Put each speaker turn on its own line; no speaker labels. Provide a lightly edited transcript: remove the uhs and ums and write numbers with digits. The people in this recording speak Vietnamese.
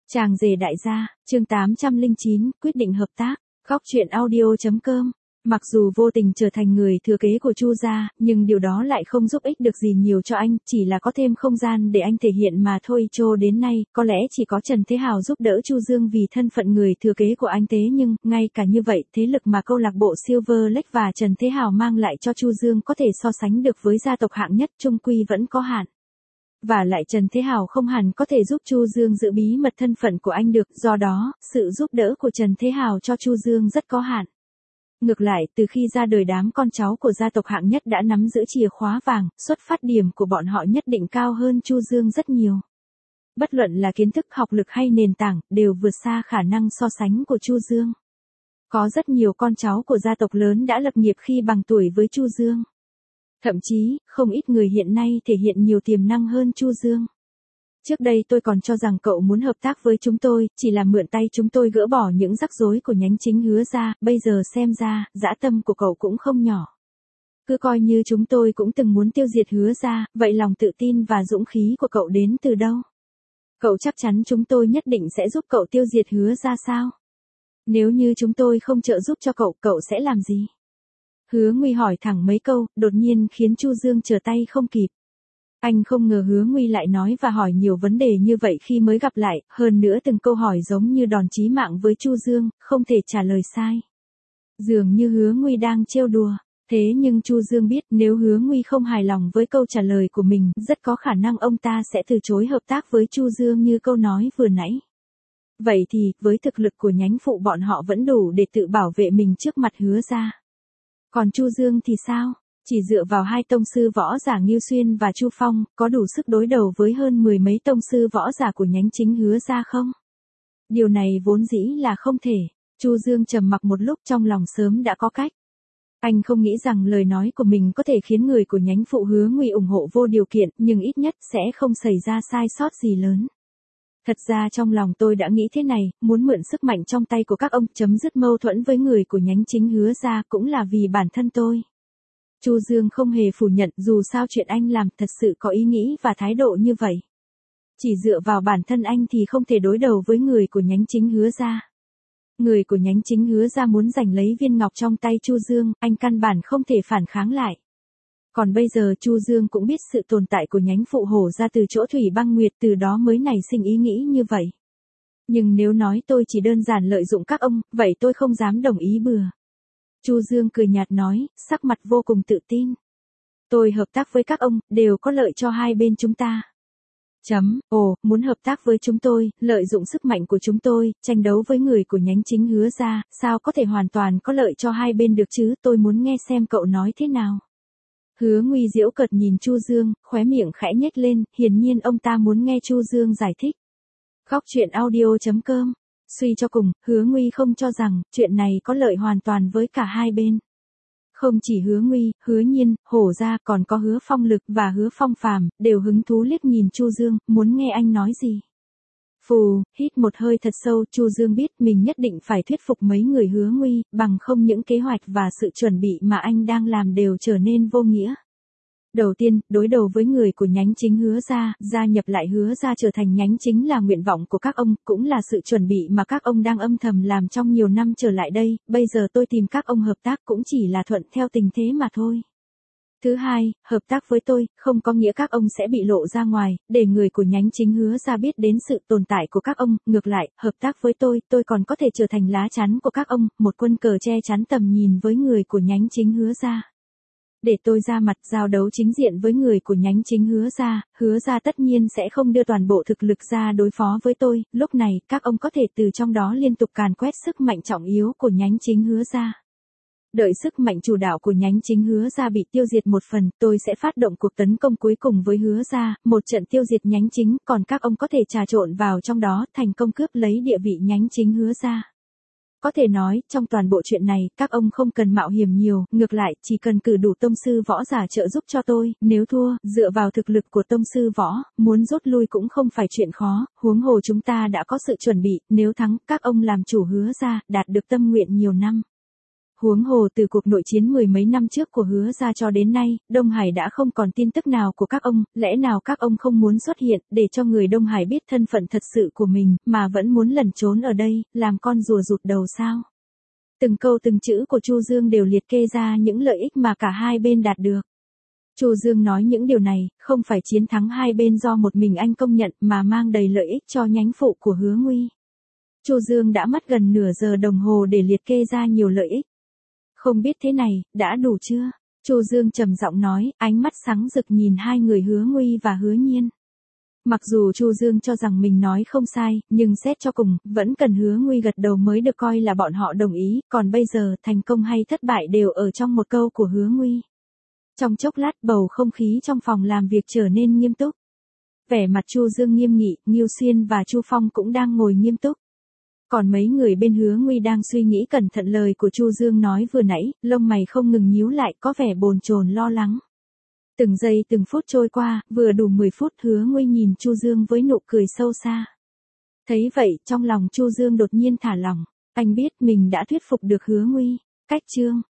Chàng rể đại gia, chương 809, quyết định hợp tác. Góc truyện audio.com. Mặc dù vô tình trở thành người thừa kế của Chu gia, nhưng điều đó lại không giúp ích được gì nhiều cho anh, chỉ là có thêm không gian để anh thể hiện mà thôi. Cho đến nay, có lẽ chỉ có Trần Thế Hào giúp đỡ Chu Dương vì thân phận người thừa kế của anh, thế nhưng, ngay cả như vậy, thế lực mà câu lạc bộ Silver Lake và Trần Thế Hào mang lại cho Chu Dương có thể so sánh được với gia tộc hạng nhất, chung quy vẫn có hạn. Và lại Trần Thế Hào không hẳn có thể giúp Chu Dương giữ bí mật thân phận của anh được, do đó, sự giúp đỡ của Trần Thế Hào cho Chu Dương rất có hạn. Ngược lại, từ khi ra đời đám con cháu của gia tộc hạng nhất đã nắm giữ chìa khóa vàng, xuất phát điểm của bọn họ nhất định cao hơn Chu Dương rất nhiều. Bất luận là kiến thức, học lực hay nền tảng, đều vượt xa khả năng so sánh của Chu Dương. Có rất nhiều con cháu của gia tộc lớn đã lập nghiệp khi bằng tuổi với Chu Dương. Thậm chí, không ít người hiện nay thể hiện nhiều tiềm năng hơn Chu Dương. Trước đây tôi còn cho rằng cậu muốn hợp tác với chúng tôi, chỉ là mượn tay chúng tôi gỡ bỏ những rắc rối của nhánh chính Hứa gia, bây giờ xem ra, dã tâm của cậu cũng không nhỏ. Cứ coi như chúng tôi cũng từng muốn tiêu diệt Hứa gia, vậy lòng tự tin và dũng khí của cậu đến từ đâu? Cậu chắc chắn chúng tôi nhất định sẽ giúp cậu tiêu diệt Hứa gia sao? Nếu như chúng tôi không trợ giúp cho cậu, cậu sẽ làm gì? Hứa Nguy hỏi thẳng mấy câu, đột nhiên khiến Chu Dương trở tay không kịp. Anh không ngờ Hứa Nguy lại nói và hỏi nhiều vấn đề như vậy khi mới gặp lại, hơn nữa từng câu hỏi giống như đòn chí mạng với Chu Dương, không thể trả lời sai. Dường như Hứa Nguy đang trêu đùa, thế nhưng Chu Dương biết nếu Hứa Nguy không hài lòng với câu trả lời của mình, rất có khả năng ông ta sẽ từ chối hợp tác với Chu Dương như câu nói vừa nãy. Vậy thì, với thực lực của nhánh phụ bọn họ vẫn đủ để tự bảo vệ mình trước mặt Hứa gia. Còn Chu Dương thì sao? Chỉ dựa vào hai tông sư võ giả Ngưu Xuyên và Chu Phong, có đủ sức đối đầu với hơn 10 mấy tông sư võ giả của nhánh chính Hứa gia không? Điều này vốn dĩ là không thể. Chu Dương trầm mặc một lúc, trong lòng sớm đã có cách. Anh không nghĩ rằng lời nói của mình có thể khiến người của nhánh phụ Hứa Nguy ủng hộ vô điều kiện, nhưng ít nhất sẽ không xảy ra sai sót gì lớn. Thật ra trong lòng tôi đã nghĩ thế này, muốn mượn sức mạnh trong tay của các ông, chấm dứt mâu thuẫn với người của nhánh chính Hứa gia, cũng là vì bản thân tôi. Chu Dương không hề phủ nhận, dù sao chuyện anh làm thật sự có ý nghĩ và thái độ như vậy. Chỉ dựa vào bản thân anh thì không thể đối đầu với người của nhánh chính Hứa gia. Người của nhánh chính Hứa gia muốn giành lấy viên ngọc trong tay Chu Dương, anh căn bản không thể phản kháng lại. Còn bây giờ Chu Dương cũng biết sự tồn tại của nhánh phụ Hổ gia từ chỗ Thủy Băng Nguyệt, từ đó mới nảy sinh ý nghĩ như vậy. Nhưng nếu nói tôi chỉ đơn giản lợi dụng các ông, vậy tôi không dám đồng ý bừa. Chu Dương cười nhạt nói, sắc mặt vô cùng tự tin. Tôi hợp tác với các ông, đều có lợi cho hai bên chúng ta. Muốn hợp tác với chúng tôi, lợi dụng sức mạnh của chúng tôi, tranh đấu với người của nhánh chính Hứa gia, sao có thể hoàn toàn có lợi cho hai bên được chứ, tôi muốn nghe xem cậu nói thế nào. Hứa Nguy giễu cợt nhìn Chu Dương, khóe miệng khẽ nhếch lên, hiển nhiên ông ta muốn nghe Chu Dương giải thích. Góc truyện audio.com. Suy cho cùng, Hứa Nguy không cho rằng, chuyện này có lợi hoàn toàn với cả hai bên. Không chỉ Hứa Nguy, Hứa Nhiên, Hổ gia, còn có Hứa Phong Lực và Hứa Phong Phàm đều hứng thú liếc nhìn Chu Dương, muốn nghe anh nói gì. Phù, hít một hơi thật sâu, Chu Dương biết mình nhất định phải thuyết phục mấy người Hứa Nguy, bằng không những kế hoạch và sự chuẩn bị mà anh đang làm đều trở nên vô nghĩa. Đầu tiên, đối đầu với người của nhánh chính Hứa gia, gia nhập lại Hứa gia trở thành nhánh chính là nguyện vọng của các ông, cũng là sự chuẩn bị mà các ông đang âm thầm làm trong nhiều năm trở lại đây, bây giờ tôi tìm các ông hợp tác cũng chỉ là thuận theo tình thế mà thôi. Thứ hai, hợp tác với tôi, không có nghĩa các ông sẽ bị lộ ra ngoài, để người của nhánh chính Hứa gia biết đến sự tồn tại của các ông, ngược lại, hợp tác với tôi còn có thể trở thành lá chắn của các ông, một quân cờ che chắn tầm nhìn với người của nhánh chính Hứa gia. Để tôi ra mặt giao đấu chính diện với người của nhánh chính Hứa gia tất nhiên sẽ không đưa toàn bộ thực lực ra đối phó với tôi, lúc này, các ông có thể từ trong đó liên tục càn quét sức mạnh trọng yếu của nhánh chính Hứa gia. Đợi sức mạnh chủ đạo của nhánh chính Hứa gia bị tiêu diệt một phần, tôi sẽ phát động cuộc tấn công cuối cùng với Hứa gia, một trận tiêu diệt nhánh chính, còn các ông có thể trà trộn vào trong đó, thành công cướp lấy địa vị nhánh chính Hứa gia. Có thể nói, trong toàn bộ chuyện này, các ông không cần mạo hiểm nhiều, ngược lại, chỉ cần cử đủ tông sư võ giả trợ giúp cho tôi, nếu thua, dựa vào thực lực của tông sư võ, muốn rút lui cũng không phải chuyện khó, huống hồ chúng ta đã có sự chuẩn bị, nếu thắng, các ông làm chủ Hứa gia, đạt được tâm nguyện nhiều năm. Huống hồ từ cuộc nội chiến mười mấy năm trước của Hứa gia cho đến nay, Đông Hải đã không còn tin tức nào của các ông, lẽ nào các ông không muốn xuất hiện để cho người Đông Hải biết thân phận thật sự của mình, mà vẫn muốn lẩn trốn ở đây, làm con rùa rụt đầu sao? Từng câu từng chữ của Chu Dương đều liệt kê ra những lợi ích mà cả hai bên đạt được. Chu Dương nói những điều này, không phải chiến thắng hai bên do một mình anh công nhận mà mang đầy lợi ích cho nhánh phụ của Hứa Nguy. Chu Dương đã mất gần nửa giờ đồng hồ để liệt kê ra nhiều lợi ích. Không biết thế này, đã đủ chưa? Chu Dương trầm giọng nói, ánh mắt sáng rực nhìn hai người Hứa Nguy và Hứa Nhiên. Mặc dù Chu Dương cho rằng mình nói không sai, nhưng xét cho cùng, vẫn cần Hứa Nguy gật đầu mới được coi là bọn họ đồng ý, còn bây giờ, thành công hay thất bại đều ở trong một câu của Hứa Nguy. Trong chốc lát bầu không khí trong phòng làm việc trở nên nghiêm túc. Vẻ mặt Chu Dương nghiêm nghị, Ngưu Xuyên và Chu Phong cũng đang ngồi nghiêm túc. Còn mấy người bên Hứa Nguy đang suy nghĩ cẩn thận lời của Chu Dương nói vừa nãy, lông mày không ngừng nhíu lại có vẻ bồn chồn lo lắng. Từng giây từng phút trôi qua, vừa đủ 10 phút Hứa Nguy nhìn Chu Dương với nụ cười sâu xa. Thấy vậy, trong lòng Chu Dương đột nhiên thả lỏng, anh biết mình đã thuyết phục được Hứa Nguy. Cách chương